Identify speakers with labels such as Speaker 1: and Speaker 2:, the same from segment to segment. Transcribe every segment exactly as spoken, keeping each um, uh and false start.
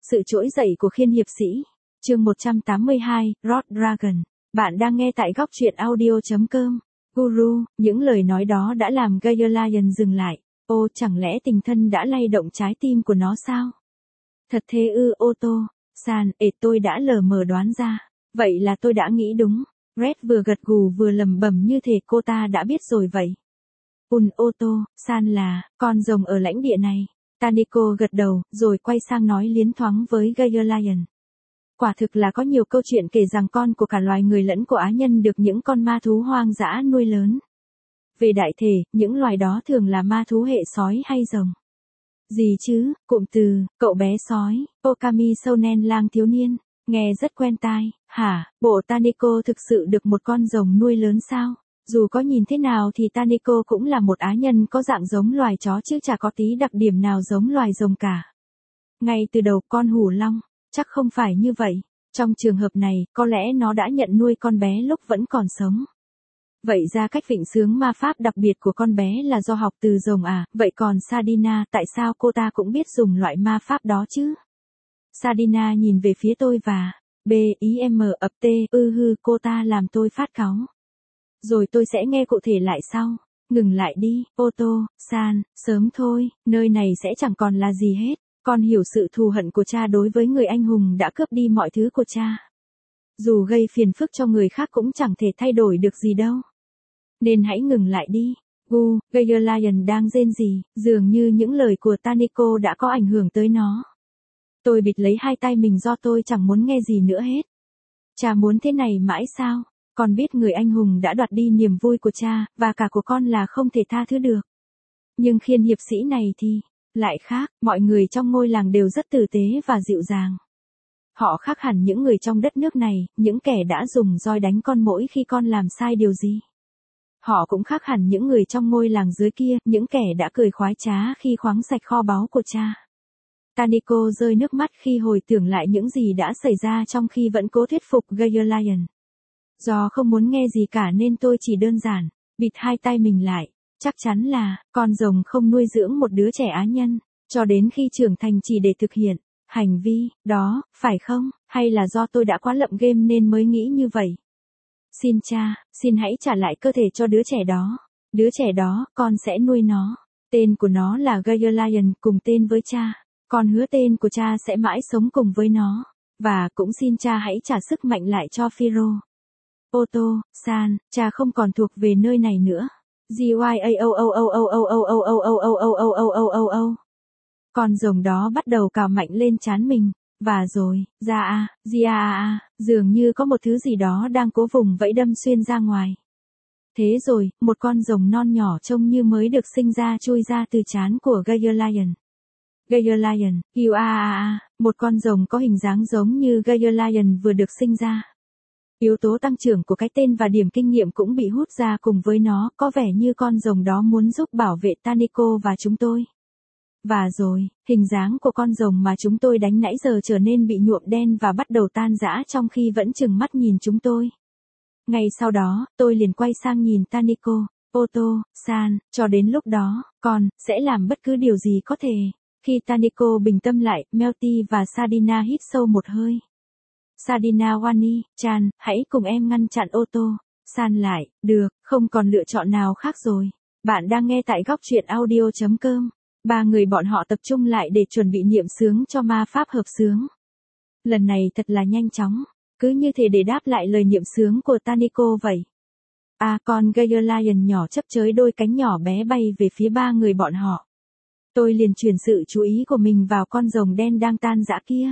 Speaker 1: Sự trỗi dậy của khiên hiệp sĩ. Chương một trăm tám mươi hai, Rod Dragon. Bạn đang nghe tại góc truyện audio chấm com. Guru, những lời nói đó đã làm Gaia Lion dừng lại. Ô, chẳng lẽ tình thân đã lay động trái tim của nó sao? Thật thế ư, ô tô. San, ệt tôi đã lờ mờ đoán ra. Vậy là tôi đã nghĩ đúng. Red vừa gật gù vừa lẩm bẩm như thể cô ta đã biết rồi vậy. Un ô tô, San là, con rồng ở lãnh địa này. Taniko gật đầu, rồi quay sang nói liến thoáng với Gaia Lion. Quả thực là có nhiều câu chuyện kể rằng con của cả loài người lẫn của á nhân được những con ma thú hoang dã nuôi lớn. Về đại thể, những loài đó thường là ma thú hệ sói hay rồng. Gì chứ, cụm từ, cậu bé sói, Okami Shounen lang thiếu niên, nghe rất quen tai, hả, bộ Taniko thực sự được một con rồng nuôi lớn sao? Dù có nhìn thế nào thì Taniko cũng là một á nhân có dạng giống loài chó chứ chả có tí đặc điểm nào giống loài rồng cả. Ngay từ đầu con hủ long, chắc không phải như vậy. Trong trường hợp này, có lẽ nó đã nhận nuôi con bé lúc vẫn còn sống. Vậy ra cách vịnh sướng ma pháp đặc biệt của con bé là do học từ rồng à, vậy còn Sadina, tại sao cô ta cũng biết dùng loại ma pháp đó chứ? Sadina nhìn về phía tôi và, B ý em ập tê, ư hư, cô ta làm tôi phát cáu. Rồi tôi sẽ nghe cụ thể lại sau. Ngừng lại đi, ô tô, San, sớm thôi, nơi này sẽ chẳng còn là gì hết. Con hiểu sự thù hận của cha đối với người anh hùng đã cướp đi mọi thứ của cha. Dù gây phiền phức cho người khác cũng chẳng thể thay đổi được gì đâu. Nên hãy ngừng lại đi. Gu, Gaia Lion đang rên rỉ, dường như những lời của Taniko đã có ảnh hưởng tới nó. Tôi bịt lấy hai tay mình do tôi chẳng muốn nghe gì nữa hết. Cha muốn thế này mãi sao? Con biết người anh hùng đã đoạt đi niềm vui của cha, và cả của con là không thể tha thứ được. Nhưng khiên hiệp sĩ này thì, lại khác, mọi người trong ngôi làng đều rất tử tế và dịu dàng. Họ khác hẳn những người trong đất nước này, những kẻ đã dùng roi đánh con mỗi khi con làm sai điều gì. Họ cũng khác hẳn những người trong ngôi làng dưới kia, những kẻ đã cười khoái trá khi khoáng sạch kho báu của cha. Taniko rơi nước mắt khi hồi tưởng lại những gì đã xảy ra trong khi vẫn cố thuyết phục Gaia Lion. Do không muốn nghe gì cả nên tôi chỉ đơn giản, bịt hai tay mình lại. Chắc chắn là, con rồng không nuôi dưỡng một đứa trẻ á nhân, cho đến khi trưởng thành chỉ để thực hiện hành vi đó, phải không? Hay là do tôi đã quá lậm game nên mới nghĩ như vậy? Xin cha, xin hãy trả lại cơ thể cho đứa trẻ đó. Đứa trẻ đó, con sẽ nuôi nó. Tên của nó là Gaia Lion, cùng tên với cha. Con hứa tên của cha sẽ mãi sống cùng với nó. Và cũng xin cha hãy trả sức mạnh lại cho Firo. Ô tô, San, cha không còn thuộc về nơi này nữa. Con rồng đó bắt đầu cào mạnh lên trán mình, và rồi, ra a, gia a, dường như có một thứ gì đó đang cố vùng vẫy đâm xuyên ra ngoài. Thế rồi, một con rồng non nhỏ trông như mới được sinh ra chui ra từ trán của Gaia Lion. Gaia Lion, yêu a a a, một con rồng có hình dáng giống như Gaia Lion vừa được sinh ra. Yếu tố tăng trưởng của cái tên và điểm kinh nghiệm cũng bị hút ra cùng với nó, có vẻ như con rồng đó muốn giúp bảo vệ Taniko và chúng tôi. Và rồi, hình dáng của con rồng mà chúng tôi đánh nãy giờ trở nên bị nhuộm đen và bắt đầu tan rã trong khi vẫn trừng mắt nhìn chúng tôi. Ngay sau đó, tôi liền quay sang nhìn Taniko, ô tô, San, cho đến lúc đó, con, sẽ làm bất cứ điều gì có thể. Khi Taniko bình tâm lại, Melty và Sadina hít sâu một hơi. Sadina Wani, Chan, hãy cùng em ngăn chặn ô tô. San lại, được, không còn lựa chọn nào khác rồi. Bạn đang nghe tại góc truyện audio chấm com. Ba người bọn họ tập trung lại để chuẩn bị niệm xướng cho ma pháp hợp xướng. Lần này thật là nhanh chóng, cứ như thể để đáp lại lời niệm xướng của Taniko vậy. À, con Gaia Lion nhỏ chấp chới đôi cánh nhỏ bé bay về phía ba người bọn họ. Tôi liền chuyển sự chú ý của mình vào con rồng đen đang tan rã kia.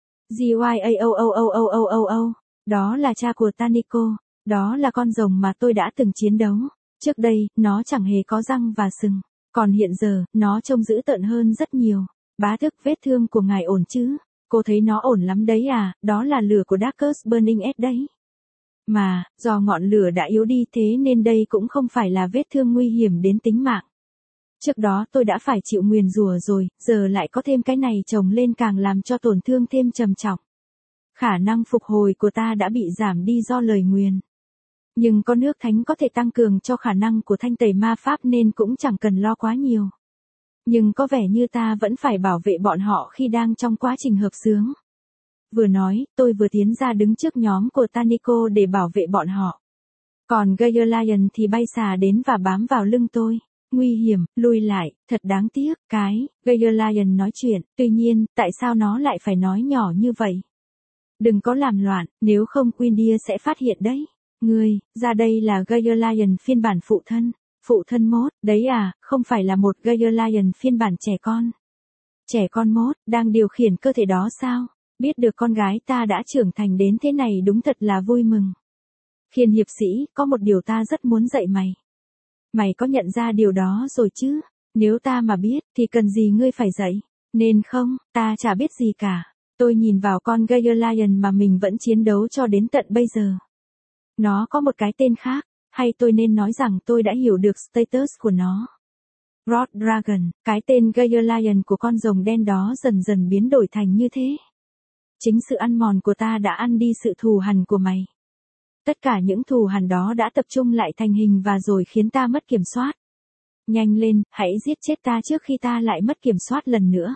Speaker 1: Gyao, đó là cha của Taniko, đó là con rồng mà tôi đã từng chiến đấu. Trước đây, nó chẳng hề có răng và sừng, còn hiện giờ, nó trông dữ tợn hơn rất nhiều. Bá thức, vết thương của ngài ổn chứ? Cô thấy nó ổn lắm đấy à, đó là lửa của Darkest Burning Edge đấy. Mà, do ngọn lửa đã yếu đi thế nên đây cũng không phải là vết thương nguy hiểm đến tính mạng. Trước đó tôi đã phải chịu nguyền rủa rồi, giờ lại có thêm cái này chồng lên càng làm cho tổn thương thêm trầm trọng. Khả năng phục hồi của ta đã bị giảm đi do lời nguyền. Nhưng có nước thánh có thể tăng cường cho khả năng của thanh tẩy ma pháp nên cũng chẳng cần lo quá nhiều. Nhưng có vẻ như ta vẫn phải bảo vệ bọn họ khi đang trong quá trình hợp xướng. Vừa nói, tôi vừa tiến ra đứng trước nhóm của Taniko để bảo vệ bọn họ. Còn Gaia Lion thì bay xà đến và bám vào lưng tôi. Nguy hiểm, lùi lại, thật đáng tiếc, cái, Gaia Lion nói chuyện, tuy nhiên, tại sao nó lại phải nói nhỏ như vậy? Đừng có làm loạn, nếu không Windia sẽ phát hiện đấy. Ngươi, ra đây là Gaia Lion phiên bản phụ thân. Phụ thân mốt, đấy à, không phải là một Gaia Lion phiên bản trẻ con. Trẻ con mốt, đang điều khiển cơ thể đó sao? Biết được con gái ta đã trưởng thành đến thế này đúng thật là vui mừng. Khiên hiệp sĩ, có một điều ta rất muốn dạy mày. Mày có nhận ra điều đó rồi chứ? Nếu ta mà biết, thì cần gì ngươi phải dạy? Nên không, ta chả biết gì cả. Tôi nhìn vào con Gaia Lion mà mình vẫn chiến đấu cho đến tận bây giờ. Nó có một cái tên khác, hay tôi nên nói rằng tôi đã hiểu được status của nó. Rod Dragon, cái tên Gaia Lion của con rồng đen đó dần dần biến đổi thành như thế. Chính sự ăn mòn của ta đã ăn đi sự thù hằn của mày. Tất cả những thù hằn đó đã tập trung lại thành hình và rồi khiến ta mất kiểm soát. Nhanh lên, hãy giết chết ta trước khi ta lại mất kiểm soát lần nữa.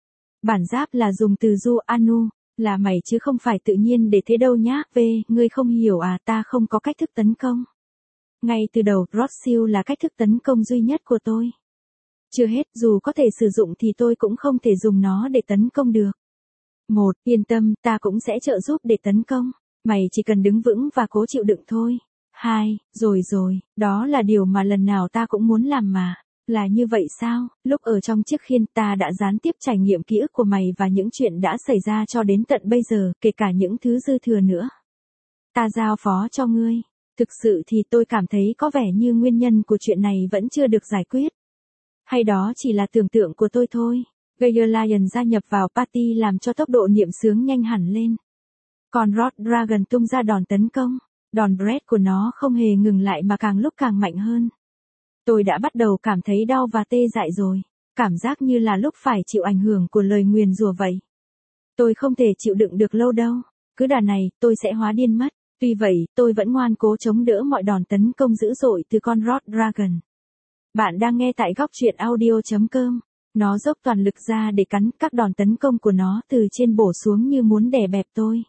Speaker 1: Bản giáp là dùng từ Du Anu, là mày chứ không phải tự nhiên để thế đâu nhá. V, ngươi không hiểu à, ta không có cách thức tấn công. Ngay từ đầu, Rothschild là cách thức tấn công duy nhất của tôi. Chưa hết, dù có thể sử dụng thì tôi cũng không thể dùng nó để tấn công được. Một, yên tâm, ta cũng sẽ trợ giúp để tấn công. Mày chỉ cần đứng vững và cố chịu đựng thôi. Hai, rồi rồi, đó là điều mà lần nào ta cũng muốn làm mà. Là như vậy sao? Lúc ở trong chiếc khiên ta đã gián tiếp trải nghiệm ký ức của mày và những chuyện đã xảy ra cho đến tận bây giờ, kể cả những thứ dư thừa nữa. Ta giao phó cho ngươi. Thực sự thì tôi cảm thấy có vẻ như nguyên nhân của chuyện này vẫn chưa được giải quyết. Hay đó chỉ là tưởng tượng của tôi thôi. Gaia Lion gia nhập vào party làm cho tốc độ niệm xướng nhanh hẳn lên. Còn Rod Dragon tung ra đòn tấn công. Đòn bread của nó không hề ngừng lại mà càng lúc càng mạnh hơn. Tôi đã bắt đầu cảm thấy đau và tê dại rồi. Cảm giác như là lúc phải chịu ảnh hưởng của lời nguyền rủa vậy. Tôi không thể chịu đựng được lâu đâu. Cứ đà này, tôi sẽ hóa điên mất. Tuy vậy, tôi vẫn ngoan cố chống đỡ mọi đòn tấn công dữ dội từ con Rod Dragon. Bạn đang nghe tại góc truyện audio chấm com. Nó dốc toàn lực ra để cắn, các đòn tấn công của nó từ trên bổ xuống như muốn đè bẹp tôi.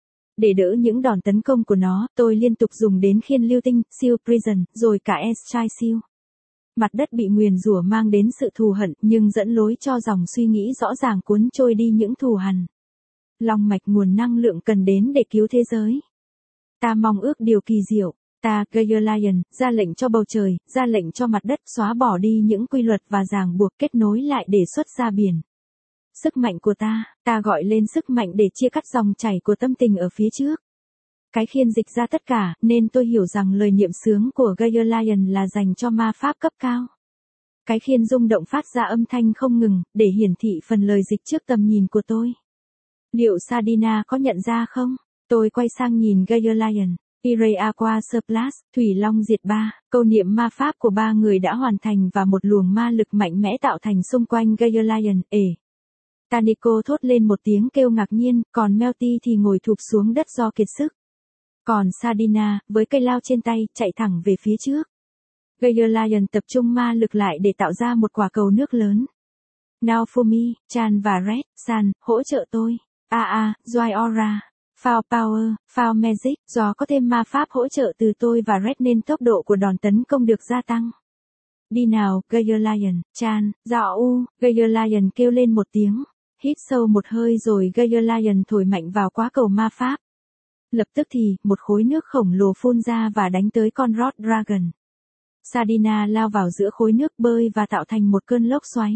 Speaker 1: Để đỡ những đòn tấn công của nó, tôi liên tục dùng đến khiên lưu tinh, Seal Prison, rồi cả Airstrike Seal. Mặt đất bị nguyền rủa mang đến sự thù hận nhưng dẫn lối cho dòng suy nghĩ rõ ràng cuốn trôi đi những thù hằn. Long mạch nguồn năng lượng cần đến để cứu thế giới. Ta mong ước điều kỳ diệu. Ta, Gaia Lion, ra lệnh cho bầu trời, ra lệnh cho mặt đất xóa bỏ đi những quy luật và ràng buộc kết nối lại để xuất ra biển. Sức mạnh của ta, ta gọi lên sức mạnh để chia cắt dòng chảy của tâm tình ở phía trước. Cái khiên dịch ra tất cả, nên tôi hiểu rằng lời niệm xướng của Gaia Lion là dành cho ma pháp cấp cao. Cái khiên rung động phát ra âm thanh không ngừng, để hiển thị phần lời dịch trước tầm nhìn của tôi. Liệu Sadina có nhận ra không? Tôi quay sang nhìn Gaia Lion. Ire Aqua Surplus, Thủy Long diệt ba, câu niệm ma pháp của ba người đã hoàn thành và một luồng ma lực mạnh mẽ tạo thành xung quanh Gaia Lion. Ể! Taniko thốt lên một tiếng kêu ngạc nhiên, còn Melty thì ngồi thụp xuống đất do kiệt sức. Còn Sadina, với cây lao trên tay, chạy thẳng về phía trước. Gaia Lion tập trung ma lực lại để tạo ra một quả cầu nước lớn. Naofumi, Chan và Red, San, hỗ trợ tôi. A A, Joy Aura. Foul Power, Foul Magic, do có thêm ma pháp hỗ trợ từ tôi và Red nên tốc độ của đòn tấn công được gia tăng. Đi nào, Gaia Lion, Chan, Dạo U, Gaia Lion kêu lên một tiếng. Hít sâu một hơi rồi Gaia Lion thổi mạnh vào quả cầu ma pháp. Lập tức thì, một khối nước khổng lồ phun ra và đánh tới con Rod Dragon. Sadina lao vào giữa khối nước bơi và tạo thành một cơn lốc xoáy.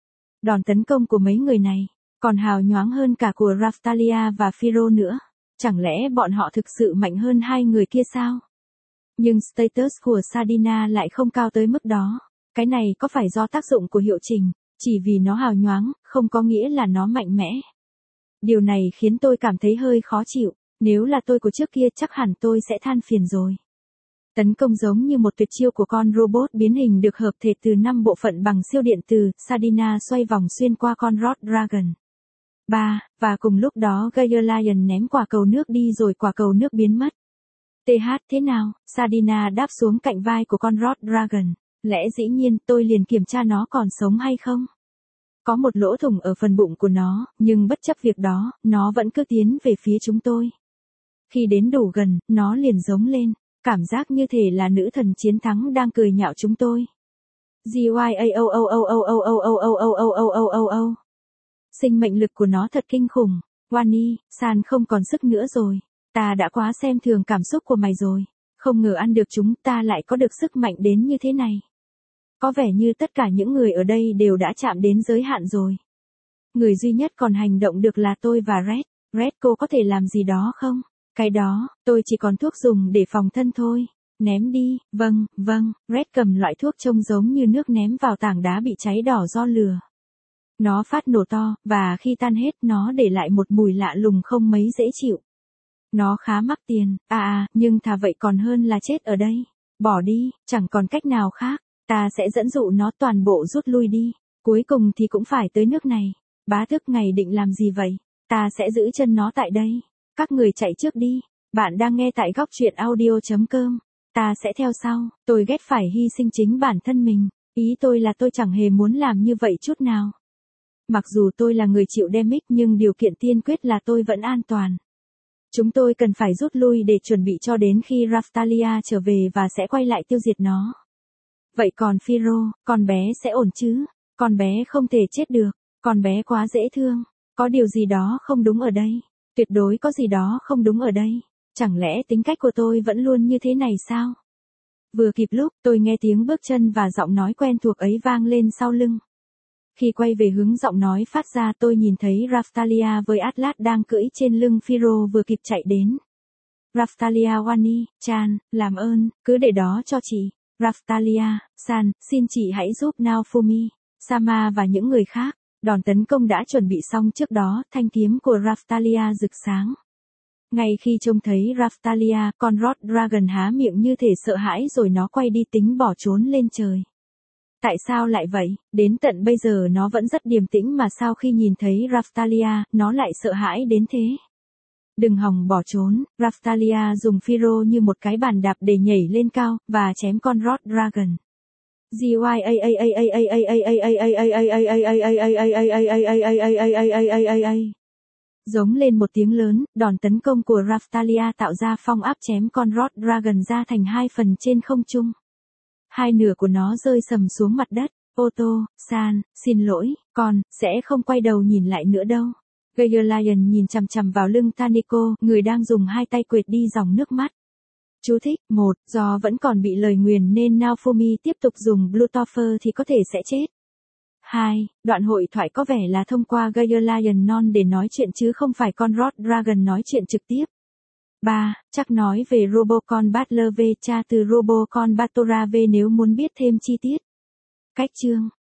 Speaker 1: Đòn tấn công của mấy người này, còn hào nhoáng hơn cả của Raftalia và Phiro nữa. Chẳng lẽ bọn họ thực sự mạnh hơn hai người kia sao? Nhưng status của Sadina lại không cao tới mức đó. Cái này có phải do tác dụng của hiệu trình, chỉ vì nó hào nhoáng, không có nghĩa là nó mạnh mẽ. Điều này khiến tôi cảm thấy hơi khó chịu. Nếu là tôi của trước kia chắc hẳn tôi sẽ than phiền rồi. Tấn công giống như một tuyệt chiêu của con robot biến hình được hợp thể từ năm bộ phận bằng siêu điện từ, Sadina xoay vòng xuyên qua con Rod Dragon. ba. Và cùng lúc đó Gaia Lion ném quả cầu nước đi rồi quả cầu nước biến mất. tê hát thế nào? Sadina đáp xuống cạnh vai của con Rod Dragon. Lẽ dĩ nhiên tôi liền kiểm tra nó còn sống hay không. Có một lỗ thủng ở phần bụng của nó, nhưng bất chấp việc đó, nó vẫn cứ tiến về phía chúng tôi. Khi đến đủ gần, nó liền giống lên, cảm giác như thể là nữ thần chiến thắng đang cười nhạo chúng tôi. Gyao. Sinh mệnh lực của nó thật kinh khủng. Wani, San không còn sức nữa rồi. Ta đã quá xem thường cảm xúc của mày rồi. Không ngờ ăn được chúng ta lại có được sức mạnh đến như thế này. Có vẻ như tất cả những người ở đây đều đã chạm đến giới hạn rồi. Người duy nhất còn hành động được là tôi và Red. Red, cô có thể làm gì đó không? Cái đó, tôi chỉ còn thuốc dùng để phòng thân thôi. Ném đi, vâng, vâng. Red cầm loại thuốc trông giống như nước ném vào tảng đá bị cháy đỏ do lửa. Nó phát nổ to, và khi tan hết nó để lại một mùi lạ lùng không mấy dễ chịu. Nó khá mắc tiền, à à, nhưng thà vậy còn hơn là chết ở đây. Bỏ đi, chẳng còn cách nào khác. Ta sẽ dẫn dụ nó toàn bộ rút lui đi. Cuối cùng thì cũng phải tới nước này. Bá tước ngày định làm gì vậy? Ta sẽ giữ chân nó tại đây. Các người chạy trước đi. Bạn đang nghe tại góc truyện audio chấm com. Ta sẽ theo sau. Tôi ghét phải hy sinh chính bản thân mình. Ý tôi là tôi chẳng hề muốn làm như vậy chút nào. Mặc dù tôi là người chịu damage nhưng điều kiện tiên quyết là tôi vẫn an toàn. Chúng tôi cần phải rút lui để chuẩn bị cho đến khi Raftalia trở về và sẽ quay lại tiêu diệt nó. Vậy còn Phiro, con bé sẽ ổn chứ? Con bé không thể chết được. Con bé quá dễ thương. Có điều gì đó không đúng ở đây. Tuyệt đối có gì đó không đúng ở đây. Chẳng lẽ tính cách của tôi vẫn luôn như thế này sao? Vừa kịp lúc tôi nghe tiếng bước chân và giọng nói quen thuộc ấy vang lên sau lưng. Khi quay về hướng giọng nói phát ra tôi nhìn thấy Raftalia với Atlas đang cưỡi trên lưng Phiro vừa kịp chạy đến. Raftalia Wani, Chan, làm ơn, cứ để đó cho chị. Raftalia, San, xin chị hãy giúp Naofumi, Sama và những người khác. Đòn tấn công đã chuẩn bị xong trước đó, thanh kiếm của Raftalia rực sáng. Ngay khi trông thấy Raftalia, con Rod Dragon há miệng như thể sợ hãi rồi nó quay đi tính bỏ trốn lên trời. Tại sao lại vậy? Đến tận bây giờ nó vẫn rất điềm tĩnh mà sao khi nhìn thấy Raftalia, nó lại sợ hãi đến thế? Đừng hòng bỏ trốn, Raftalia dùng Phiro như một cái bàn đạp để nhảy lên cao, và chém con Rod Dragon. Giống lên một tiếng lớn, đòn tấn công của Raftalia tạo ra phong áp chém con Rod Dragon ra thành hai phần trên không trung. Hai nửa của nó rơi sầm xuống mặt đất. Otto, San, xin lỗi, con, sẽ không quay đầu nhìn lại nữa đâu. Gayolian nhìn chằm chằm vào lưng Taniko, người đang dùng hai tay quệt đi dòng nước mắt. Chú thích, một, do vẫn còn bị lời nguyền nên Naofumi tiếp tục dùng Bluetopher thì có thể sẽ chết. hai. Đoạn hội thoại có vẻ là thông qua Gayolian non để nói chuyện chứ không phải con Rod Dragon nói chuyện trực tiếp. ba. Chắc nói về Robocon Battler V tra từ Robocon Battora V nếu muốn biết thêm chi tiết. Cách chương